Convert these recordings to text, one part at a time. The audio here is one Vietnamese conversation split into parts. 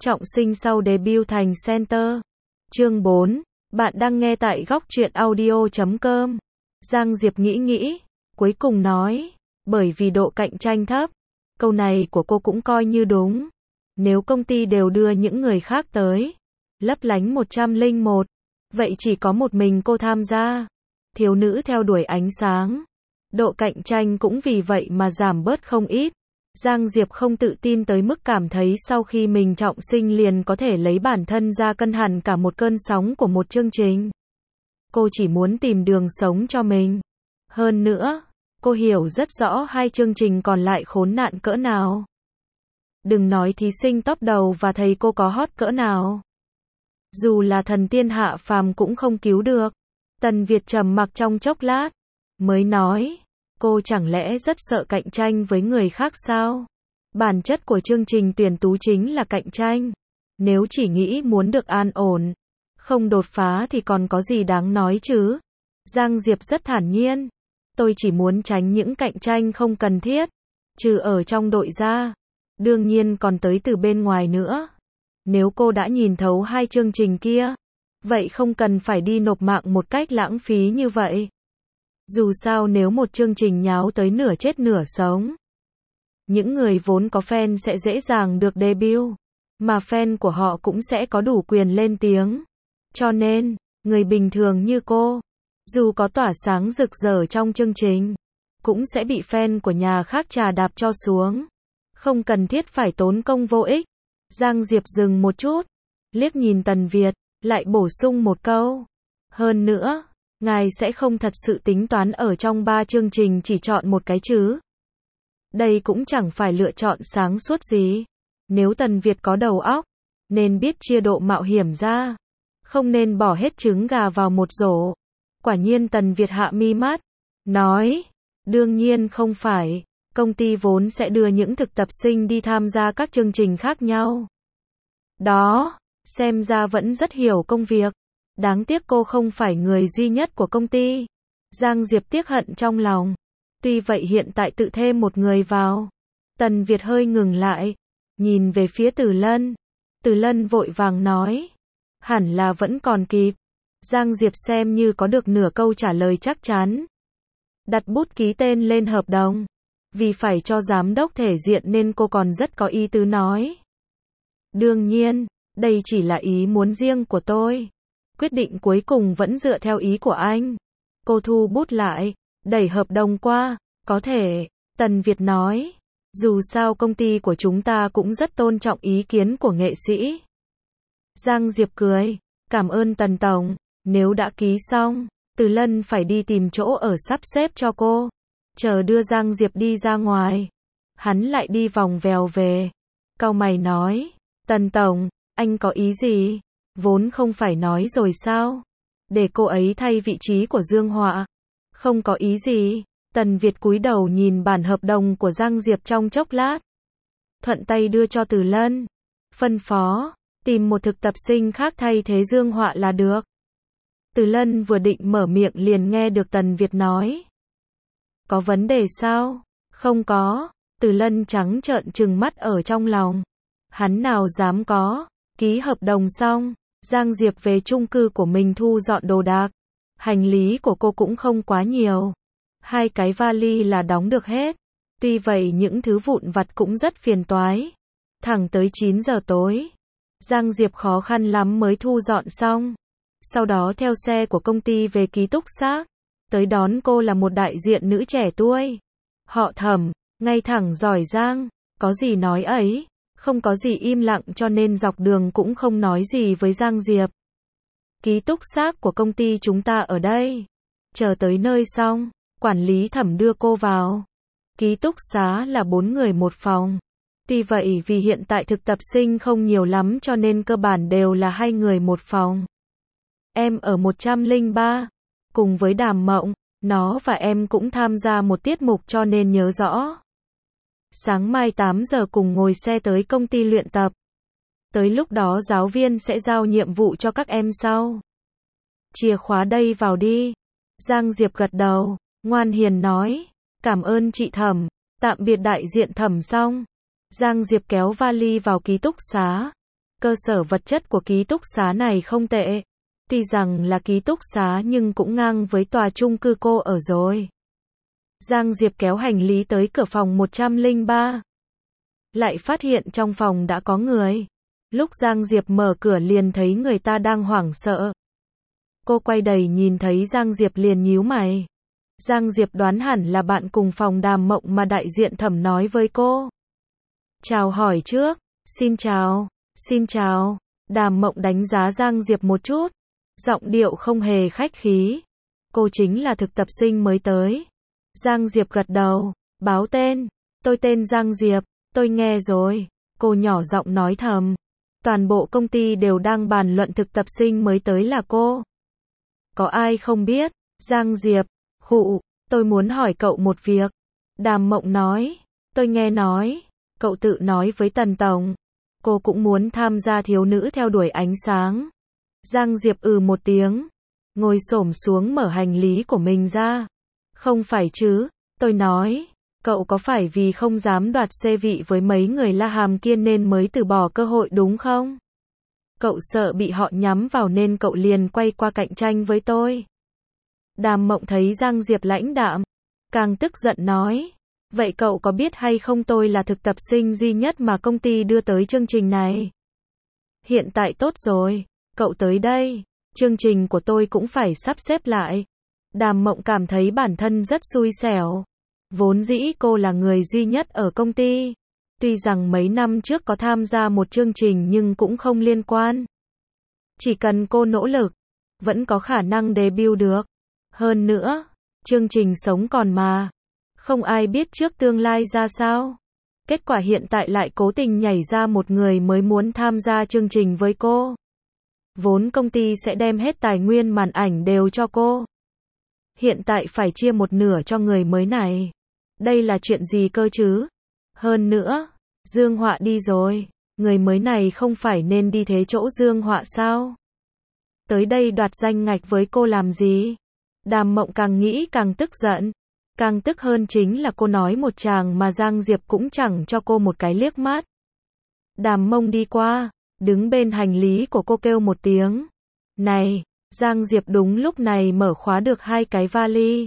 Trọng sinh sau debut thành center. Chương 4. Bạn đang nghe tại góc truyện audio.com. Giang Diệp nghĩ, cuối cùng nói, bởi vì độ cạnh tranh thấp. Câu này của cô cũng coi như đúng. Nếu công ty đều đưa những người khác tới, lấp lánh 101, vậy chỉ có một mình cô tham gia. Thiếu nữ theo đuổi ánh sáng. Độ cạnh tranh cũng vì vậy mà giảm bớt không ít. Giang Diệp không tự tin tới mức cảm thấy sau khi mình trọng sinh liền có thể lấy bản thân ra cân hẳn cả một cơn sóng của một chương trình. Cô chỉ muốn tìm đường sống cho mình. Hơn nữa, cô hiểu rất rõ hai chương trình còn lại khốn nạn cỡ nào. Đừng nói thí sinh top đầu và thầy cô có hot cỡ nào. Dù là thần tiên hạ phàm cũng không cứu được. Tần Việt trầm mặc trong chốc lát, mới nói, cô chẳng lẽ rất sợ cạnh tranh với người khác sao? Bản chất của chương trình tuyển tú chính là cạnh tranh. Nếu chỉ nghĩ muốn được an ổn, không đột phá thì còn có gì đáng nói chứ? Giang Diệp rất thản nhiên. Tôi chỉ muốn tránh những cạnh tranh không cần thiết, trừ ở trong đội ra. Đương nhiên còn tới từ bên ngoài nữa. Nếu cô đã nhìn thấu hai chương trình kia, vậy không cần phải đi nộp mạng một cách lãng phí như vậy. Dù sao nếu một chương trình nháo tới nửa chết nửa sống, những người vốn có fan sẽ dễ dàng được debut, mà fan của họ cũng sẽ có đủ quyền lên tiếng. Cho nên, người bình thường như cô, dù có tỏa sáng rực rỡ trong chương trình, cũng sẽ bị fan của nhà khác trà đạp cho xuống. Không cần thiết phải tốn công vô ích. Giang Diệp dừng một chút, liếc nhìn Tần Việt, lại bổ sung một câu. Hơn nữa, ngài sẽ không thật sự tính toán ở trong 3 chương trình chỉ chọn một cái chứ? Đây cũng chẳng phải lựa chọn sáng suốt gì. Nếu Tần Việt có đầu óc, nên biết chia độ mạo hiểm ra. Không nên bỏ hết trứng gà vào một rổ. Quả nhiên Tần Việt hạ mi mắt, nói, đương nhiên không phải. Công ty vốn sẽ đưa những thực tập sinh đi tham gia các chương trình khác nhau. Đó, xem ra vẫn rất hiểu công việc. Đáng tiếc cô không phải người duy nhất của công ty. Giang Diệp tiếc hận trong lòng. Tuy vậy hiện tại tự thêm một người vào. Tần Việt hơi ngừng lại, nhìn về phía Từ Lân. Từ Lân vội vàng nói, hẳn là vẫn còn kịp. Giang Diệp xem như có được nửa câu trả lời chắc chắn. Đặt bút ký tên lên hợp đồng. Vì phải cho giám đốc thể diện nên cô còn rất có ý tứ nói. Đương nhiên, đây chỉ là ý muốn riêng của tôi. Quyết định cuối cùng vẫn dựa theo ý của anh. Cô thu bút lại, đẩy hợp đồng qua. Có thể, Tần Việt nói. Dù sao công ty của chúng ta cũng rất tôn trọng ý kiến của nghệ sĩ. Giang Diệp cười. Cảm ơn Tần Tổng. Nếu đã ký xong, Từ Lân phải đi tìm chỗ ở sắp xếp cho cô. Chờ đưa Giang Diệp đi ra ngoài. Hắn lại đi vòng vèo về. Cau mày nói. Tần Tổng, anh có ý gì? Vốn không phải nói rồi sao? Để cô ấy thay vị trí của Dương Họa. Không có ý gì. Tần Việt cúi đầu nhìn bản hợp đồng của Giang Diệp trong chốc lát. Thuận tay đưa cho Từ Lân. Phân phó, tìm một thực tập sinh khác thay thế Dương Họa là được. Từ Lân vừa định mở miệng liền nghe được Tần Việt nói. Có vấn đề sao? Không có. Từ Lân trắng trợn trừng mắt ở trong lòng. Hắn nào dám có. Ký hợp đồng xong, Giang Diệp về chung cư của mình thu dọn đồ đạc. Hành lý của cô cũng không quá nhiều. 2 cái vali là đóng được hết. Tuy vậy những thứ vụn vặt cũng rất phiền toái. Thẳng tới 9 giờ tối, Giang Diệp khó khăn lắm mới thu dọn xong. Sau đó theo xe của công ty về ký túc xá. Tới đón cô là một đại diện nữ trẻ tuổi. Họ Thẩm, ngay thẳng giỏi giang, có gì nói ấy. Không có gì im lặng cho nên dọc đường cũng không nói gì với Giang Diệp. Ký túc xá của công ty chúng ta ở đây. Chờ tới nơi xong, quản lý Thẩm đưa cô vào. Ký túc xá là 4 người một phòng. Tuy vậy vì hiện tại thực tập sinh không nhiều lắm cho nên cơ bản đều là 2 người một phòng. Em ở 103. Cùng với Đàm Mộng, nó và em cũng tham gia một tiết mục cho nên nhớ rõ. Sáng mai 8 giờ cùng ngồi xe tới công ty luyện tập. Tới lúc đó giáo viên sẽ giao nhiệm vụ cho các em sau. Chìa khóa đây vào đi. Giang Diệp gật đầu, ngoan hiền nói. Cảm ơn chị Thẩm. Tạm biệt đại diện Thẩm xong. Giang Diệp kéo vali vào ký túc xá. cơ sở vật chất của ký túc xá này không tệ. Tuy rằng là ký túc xá nhưng cũng ngang với tòa chung cư cô ở rồi. Giang Diệp kéo hành lý tới cửa phòng 103. Lại phát hiện trong phòng đã có người. Lúc Giang Diệp mở cửa liền thấy người ta đang hoảng sợ. Cô quay đầy nhìn thấy Giang Diệp liền nhíu mày. Giang Diệp đoán hẳn là bạn cùng phòng Đàm Mộng mà đại diện Thẩm nói với cô. Chào hỏi trước, xin chào. Đàm Mộng đánh giá Giang Diệp một chút. Giọng điệu không hề khách khí. Cô chính là thực tập sinh mới tới. Giang Diệp gật đầu, báo tên. Tôi tên Giang Diệp, tôi nghe rồi. Cô nhỏ giọng nói thầm. Toàn bộ công ty đều đang bàn luận thực tập sinh mới tới là cô. Có ai không biết? Giang Diệp, tôi muốn hỏi cậu một việc. Đàm Mộng nói, tôi nghe nói, cậu tự nói với Tần Tổng. Cô cũng muốn tham gia thiếu nữ theo đuổi ánh sáng. Giang Diệp một tiếng, ngồi xổm xuống mở hành lý của mình ra. Không phải chứ, tôi nói, cậu có phải vì không dám đoạt xê vị với mấy người La Hàm kia nên mới từ bỏ cơ hội đúng không? Cậu sợ bị họ nhắm vào nên cậu liền quay qua cạnh tranh với tôi. Đàm Mộng thấy Giang Diệp lãnh đạm, càng tức giận nói, vậy cậu có biết hay không tôi là thực tập sinh duy nhất mà công ty đưa tới chương trình này? Hiện tại tốt rồi, cậu tới đây, chương trình của tôi cũng phải sắp xếp lại. Đàm Mộng cảm thấy bản thân rất xui xẻo. Vốn dĩ cô là người duy nhất ở công ty. Tuy rằng mấy năm trước có tham gia một chương trình nhưng cũng không liên quan. Chỉ cần cô nỗ lực, vẫn có khả năng debut được. Hơn nữa, chương trình sống còn mà. Không ai biết trước tương lai ra sao. Kết quả hiện tại lại cố tình nhảy ra một người mới muốn tham gia chương trình với cô. Vốn công ty sẽ đem hết tài nguyên màn ảnh đều cho cô. Hiện tại phải chia một nửa cho người mới này. Đây là chuyện gì cơ chứ? Hơn nữa, Dương Họa đi rồi. Người mới này không phải nên đi thế chỗ Dương Họa sao? Tới đây đoạt danh ngạch với cô làm gì? Đàm Mộng càng nghĩ càng tức giận. Càng tức hơn chính là cô nói một tràng mà Giang Diệp cũng chẳng cho cô một cái liếc mắt. Đàm Mông đi qua, đứng bên hành lý của cô kêu một tiếng. Này, Giang Diệp đúng lúc này mở khóa được 2 cái vali.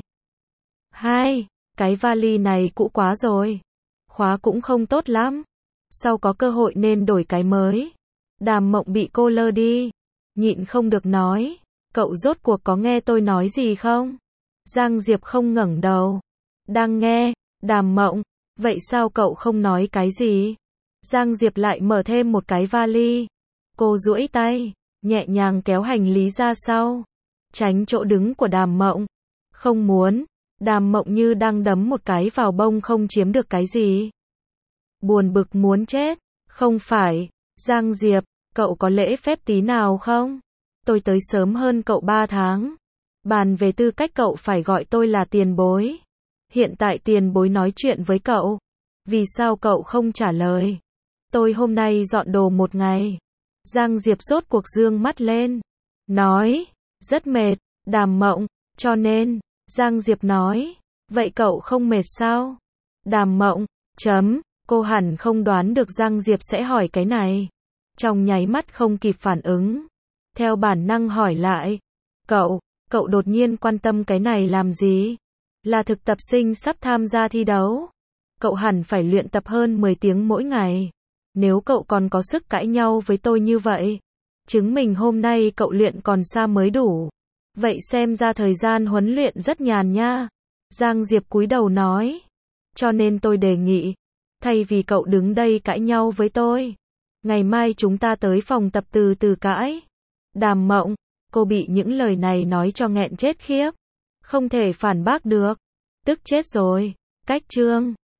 2, cái vali này cũ quá rồi. Khóa cũng không tốt lắm. Sau có cơ hội nên đổi cái mới. Đàm Mộng bị cô lơ đi. Nhịn không được nói. Cậu rốt cuộc có nghe tôi nói gì không? Giang Diệp không ngẩng đầu. Đang nghe. Đàm Mộng, vậy sao cậu không nói cái gì? Giang Diệp lại mở thêm một cái vali. Cô duỗi tay, nhẹ nhàng kéo hành lý ra sau, tránh chỗ đứng của Đàm Mộng. Không muốn. Đàm Mộng như đang đấm một cái vào bông không chiếm được cái gì. Buồn bực muốn chết. Không phải. Giang Diệp, cậu có lễ phép tí nào không? Tôi tới sớm hơn cậu 3 tháng. Bàn về tư cách cậu phải gọi tôi là tiền bối. Hiện tại tiền bối nói chuyện với cậu. Vì sao cậu không trả lời? Tôi hôm nay dọn đồ một ngày. Giang Diệp rốt cuộc dương mắt lên. Nói, rất mệt. Đàm Mộng, cho nên, Giang Diệp nói, vậy cậu không mệt sao? Đàm Mộng, cô hẳn không đoán được Giang Diệp sẽ hỏi cái này. Trong nháy mắt không kịp phản ứng. Theo bản năng hỏi lại. Cậu đột nhiên quan tâm cái này làm gì? Là thực tập sinh sắp tham gia thi đấu. Cậu hẳn phải luyện tập hơn 10 tiếng mỗi ngày. Nếu cậu còn có sức cãi nhau với tôi như vậy, chứng minh hôm nay cậu luyện còn xa mới đủ. Vậy xem ra thời gian huấn luyện rất nhàn nha. Giang Diệp cúi đầu nói. Cho nên tôi đề nghị, thay vì cậu đứng đây cãi nhau với tôi, ngày mai chúng ta tới phòng tập từ từ cãi. Đàm Mộng, cô bị những lời này nói cho nghẹn chết khiếp. Không thể phản bác được. Tức chết rồi. Cách chương